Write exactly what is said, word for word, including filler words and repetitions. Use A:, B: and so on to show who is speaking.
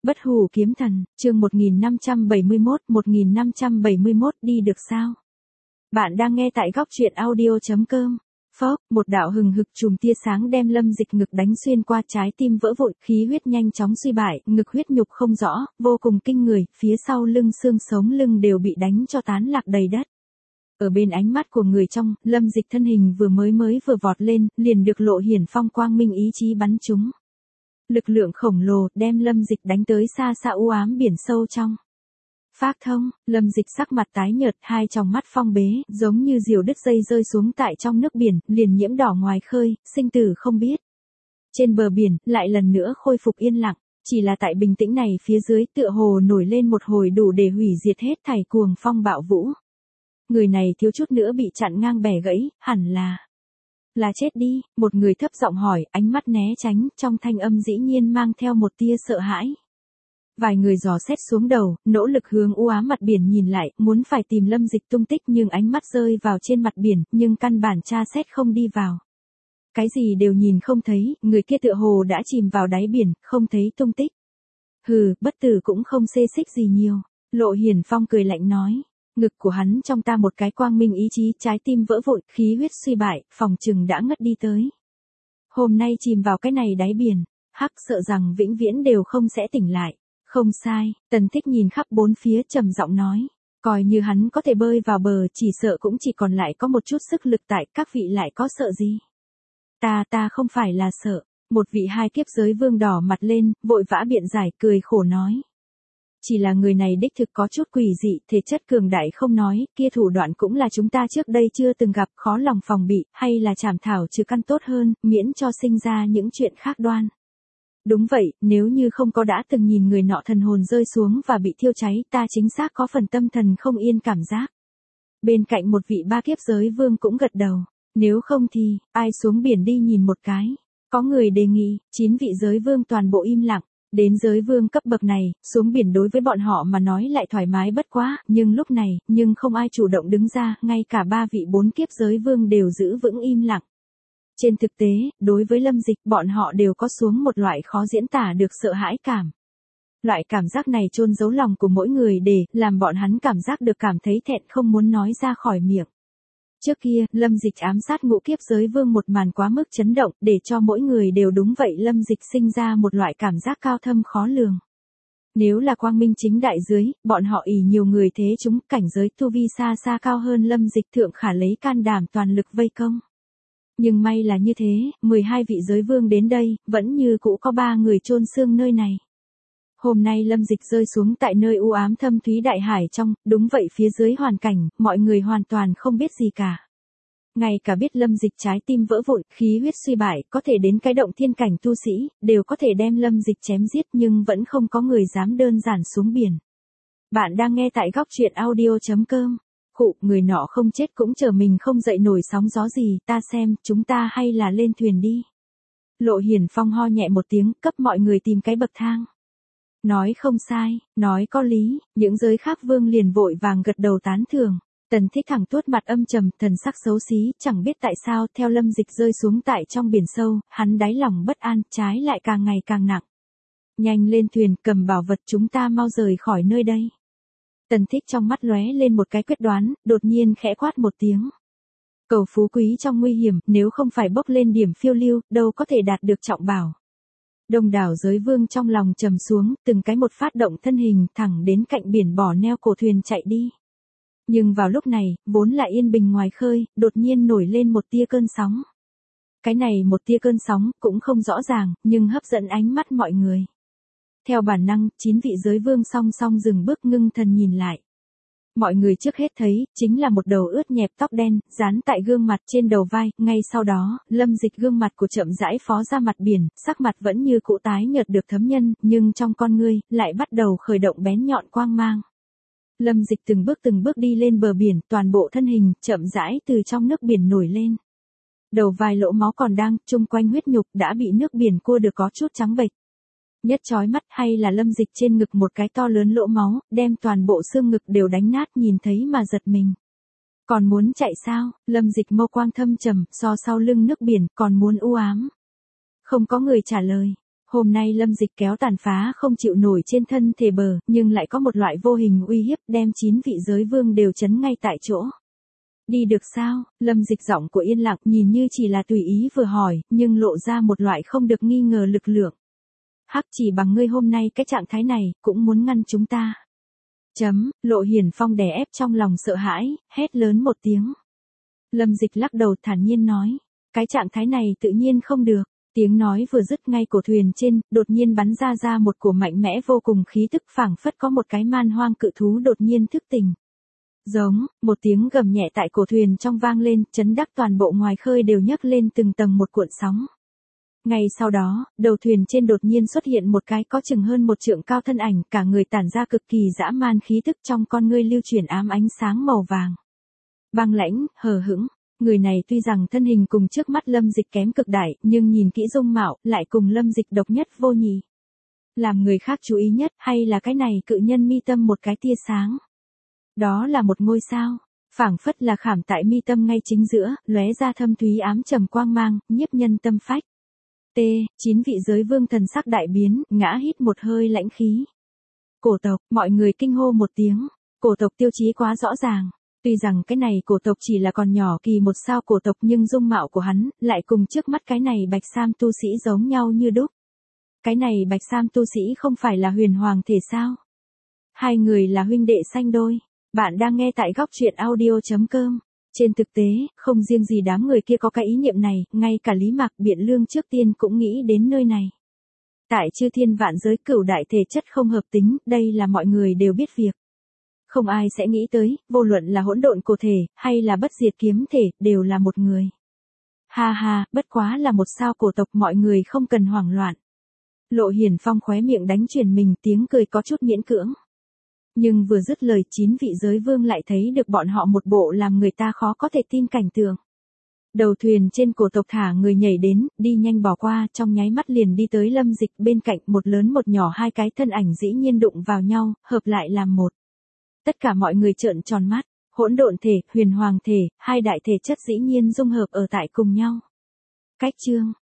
A: Bất hủ kiếm thần, chương một nghìn năm trăm bảy mươi mốt, một nghìn năm trăm bảy mươi mốt đi được sao? Bạn đang nghe tại góc truyện audio chấm com. Phốc, một đạo hừng hực chùm tia sáng đem Lâm Dịch ngực đánh xuyên qua, trái tim vỡ vụn, khí huyết nhanh chóng suy bại, ngực huyết nhục không rõ, vô cùng kinh người, phía sau lưng xương sống lưng đều bị đánh cho tán lạc đầy đất. Ở bên ánh mắt của người trong, Lâm Dịch thân hình vừa mới mới vừa vọt lên, liền được Lộ Hiển Phong quang minh ý chí bắn trúng. Lực lượng khổng lồ đem Lâm Dịch đánh tới xa xa u ám biển sâu trong. Phác thông, Lâm Dịch sắc mặt tái nhợt, hai tròng mắt phong bế, giống như diều đứt dây rơi xuống tại trong nước biển, liền nhiễm đỏ ngoài khơi, sinh tử không biết. Trên bờ biển, lại lần nữa khôi phục yên lặng, chỉ là tại bình tĩnh này phía dưới tựa hồ nổi lên một hồi đủ để hủy diệt hết thảy cuồng phong bạo vũ. Người này thiếu chút nữa bị chặn ngang bẻ gãy, hẳn là... Là chết đi, một người thấp giọng hỏi, ánh mắt né tránh, trong thanh âm dĩ nhiên mang theo một tia sợ hãi. Vài người dò xét xuống đầu, nỗ lực hướng u ám mặt biển nhìn lại, muốn phải tìm Lâm Dịch tung tích, nhưng ánh mắt rơi vào trên mặt biển, nhưng căn bản tra xét không đi vào. Cái gì đều nhìn không thấy, người kia tựa hồ đã chìm vào đáy biển, không thấy tung tích. Hừ, bất tử cũng không xê xích gì nhiều, Lộ Hiển Phong cười lạnh nói. Ngực của hắn trong ta một cái quang minh ý chí, trái tim vỡ vụn, khí huyết suy bại, phòng chừng đã ngất đi tới. Hôm nay chìm vào cái này đáy biển, hắc sợ rằng vĩnh viễn đều không sẽ tỉnh lại. Không sai, Tần Thích nhìn khắp bốn phía trầm giọng nói. Coi như hắn có thể bơi vào bờ, chỉ sợ cũng chỉ còn lại có một chút sức lực, tại các vị lại có sợ gì? Ta ta không phải là sợ, một vị hai kiếp giới vương đỏ mặt lên, vội vã biện giải, cười khổ nói. Chỉ là người này đích thực có chút quỷ dị, thể chất cường đại không nói, kia thủ đoạn cũng là chúng ta trước đây chưa từng gặp, khó lòng phòng bị, hay là trảm thảo trừ căn tốt hơn, miễn cho sinh ra những chuyện khác đoan. Đúng vậy, nếu như không có đã từng nhìn người nọ thần hồn rơi xuống và bị thiêu cháy, ta chính xác có phần tâm thần không yên cảm giác. Bên cạnh một vị ba kiếp giới vương cũng gật đầu, nếu không thì, ai xuống biển đi nhìn một cái. Có người đề nghị, chín vị giới vương toàn bộ im lặng. Đến giới vương cấp bậc này, xuống biển đối với bọn họ mà nói lại thoải mái bất quá, nhưng lúc này, nhưng không ai chủ động đứng ra, ngay cả ba vị bốn kiếp giới vương đều giữ vững im lặng. Trên thực tế, đối với Lâm Dịch, bọn họ đều có xuống một loại khó diễn tả được sợ hãi cảm. Loại cảm giác này chôn giấu lòng của mỗi người để làm bọn hắn cảm giác được cảm thấy thẹn không muốn nói ra khỏi miệng. Trước kia, Lâm Dịch ám sát ngũ kiếp giới vương một màn quá mức chấn động, để cho mỗi người đều đúng vậy, Lâm Dịch sinh ra một loại cảm giác cao thâm khó lường. Nếu là quang minh chính đại dưới, bọn họ ỷ nhiều người thế chúng, cảnh giới tu vi xa xa cao hơn Lâm Dịch, thượng khả lấy can đảm toàn lực vây công. Nhưng may là như thế, mười hai vị giới vương đến đây, vẫn như cũ có ba người chôn xương nơi này. Hôm nay Lâm Dịch rơi xuống tại nơi u ám thâm thúy đại hải trong, đúng vậy, phía dưới hoàn cảnh, mọi người hoàn toàn không biết gì cả. Ngay cả biết Lâm Dịch trái tim vỡ vụn, khí huyết suy bại, có thể đến cái động thiên cảnh tu sĩ, đều có thể đem Lâm Dịch chém giết, nhưng vẫn không có người dám đơn giản xuống biển. Bạn đang nghe tại góc truyện audio chấm com. Khụ, người nọ không chết cũng chờ mình không dậy nổi sóng gió gì, ta xem, chúng ta hay là lên thuyền đi. Lộ Hiển Phong ho nhẹ một tiếng, cấp mọi người tìm cái bậc thang. Nói không sai, nói có lý, những giới khác vương liền vội vàng gật đầu tán thưởng. Tần Thích thẳng tuốt mặt âm trầm, thần sắc xấu xí, chẳng biết tại sao, theo Lâm Dịch rơi xuống tại trong biển sâu, hắn đáy lòng bất an, trái lại càng ngày càng nặng. Nhanh lên thuyền, cầm bảo vật, chúng ta mau rời khỏi nơi đây. Tần Thích trong mắt lóe lên một cái quyết đoán, đột nhiên khẽ quát một tiếng. Cầu phú quý trong nguy hiểm, nếu không phải bốc lên điểm phiêu lưu, đâu có thể đạt được trọng bảo. Đông đảo giới vương trong lòng trầm xuống, từng cái một phát động thân hình thẳng đến cạnh biển bỏ neo cổ thuyền chạy đi. Nhưng vào lúc này, vốn là yên bình ngoài khơi, đột nhiên nổi lên một tia cơn sóng. Cái này một tia cơn sóng, cũng không rõ ràng, nhưng hấp dẫn ánh mắt mọi người. Theo bản năng, chín vị giới vương song song dừng bước ngưng thần nhìn lại. Mọi người trước hết thấy, chính là một đầu ướt nhẹp tóc đen, dán tại gương mặt trên đầu vai, ngay sau đó, Lâm Dịch gương mặt của chậm rãi phó ra mặt biển, sắc mặt vẫn như cũ tái nhợt được thấm nhân, nhưng trong con ngươi, lại bắt đầu khởi động bén nhọn quang mang. Lâm Dịch từng bước từng bước đi lên bờ biển, toàn bộ thân hình, chậm rãi từ trong nước biển nổi lên. Đầu vai lỗ máu còn đang, chung quanh huyết nhục đã bị nước biển cua được có chút trắng bệch. Nhất chói mắt hay là Lâm Dịch trên ngực một cái to lớn lỗ máu, đem toàn bộ xương ngực đều đánh nát, nhìn thấy mà giật mình. Còn muốn chạy sao? Lâm Dịch mâu quang thâm trầm, so sau lưng nước biển, còn muốn u ám. Không có người trả lời. Hôm nay Lâm Dịch kéo tàn phá không chịu nổi trên thân thể bờ, nhưng lại có một loại vô hình uy hiếp đem chín vị giới vương đều chấn ngay tại chỗ. Đi được sao? Lâm Dịch giọng của yên lặng nhìn như chỉ là tùy ý vừa hỏi, nhưng lộ ra một loại không được nghi ngờ lực lượng. Hắc chỉ bằng ngươi hôm nay cái trạng thái này, cũng muốn ngăn chúng ta. Chấm, Lộ Hiển Phong đè ép trong lòng sợ hãi, hét lớn một tiếng. Lâm Dịch lắc đầu thản nhiên nói, cái trạng thái này tự nhiên không được. Tiếng nói vừa dứt ngay cổ thuyền trên, đột nhiên bắn ra ra một cổ mạnh mẽ vô cùng khí tức phảng phất có một cái man hoang cự thú đột nhiên thức tỉnh. Giống, một tiếng gầm nhẹ tại cổ thuyền trong vang lên, chấn đắc toàn bộ ngoài khơi đều nhấc lên từng tầng một cuộn sóng. Ngay sau đó, đầu thuyền trên đột nhiên xuất hiện một cái có chừng hơn một trượng cao thân ảnh, cả người tản ra cực kỳ dã man khí tức, trong con ngươi lưu chuyển ám ánh sáng màu vàng. Băng lãnh, hờ hững. Người này tuy rằng thân hình cùng trước mắt Lâm Dịch kém cực đại, nhưng nhìn kỹ dung mạo, lại cùng Lâm Dịch độc nhất vô nhị. Làm người khác chú ý nhất, hay là cái này cự nhân mi tâm một cái tia sáng. Đó là một ngôi sao, phảng phất là khảm tại mi tâm ngay chính giữa, lóe ra thâm thúy ám trầm quang mang, nhiếp nhân tâm phách. T, chín vị giới vương thần sắc đại biến, ngã hít một hơi lãnh khí. Cổ tộc, mọi người kinh hô một tiếng, cổ tộc tiêu chí quá rõ ràng. Tuy rằng cái này cổ tộc chỉ là còn nhỏ kỳ một sao cổ tộc nhưng dung mạo của hắn, lại cùng trước mắt cái này bạch sam tu sĩ giống nhau như đúc. Cái này bạch sam tu sĩ không phải là huyền hoàng thể sao? Hai người là huynh đệ sanh đôi. Bạn đang nghe tại góc truyện audio chấm com. Trên thực tế, không riêng gì đám người kia có cái ý niệm này, ngay cả Lý Mạc Biện Lương trước tiên cũng nghĩ đến nơi này. Tại chư thiên vạn giới cửu đại thể chất không hợp tính, đây là mọi người đều biết việc. Không ai sẽ nghĩ tới, vô luận là hỗn độn cổ thể, hay là bất diệt kiếm thể, đều là một người. Ha ha, bất quá là một sao cổ tộc, mọi người không cần hoảng loạn. Lộ Hiển Phong khóe miệng đánh truyền mình, tiếng cười có chút miễn cưỡng. Nhưng vừa dứt lời, chín vị giới vương lại thấy được bọn họ một bộ làm người ta khó có thể tin cảnh tượng. Đầu thuyền trên cổ tộc thả người nhảy đến, đi nhanh bỏ qua, trong nháy mắt liền đi tới Lâm Dịch bên cạnh, một lớn một nhỏ hai cái thân ảnh dĩ nhiên đụng vào nhau, hợp lại làm một. Tất cả mọi người trợn tròn mắt, hỗn độn thể, huyền hoàng thể, hai đại thể chất dĩ nhiên dung hợp ở tại cùng nhau. Cách chương,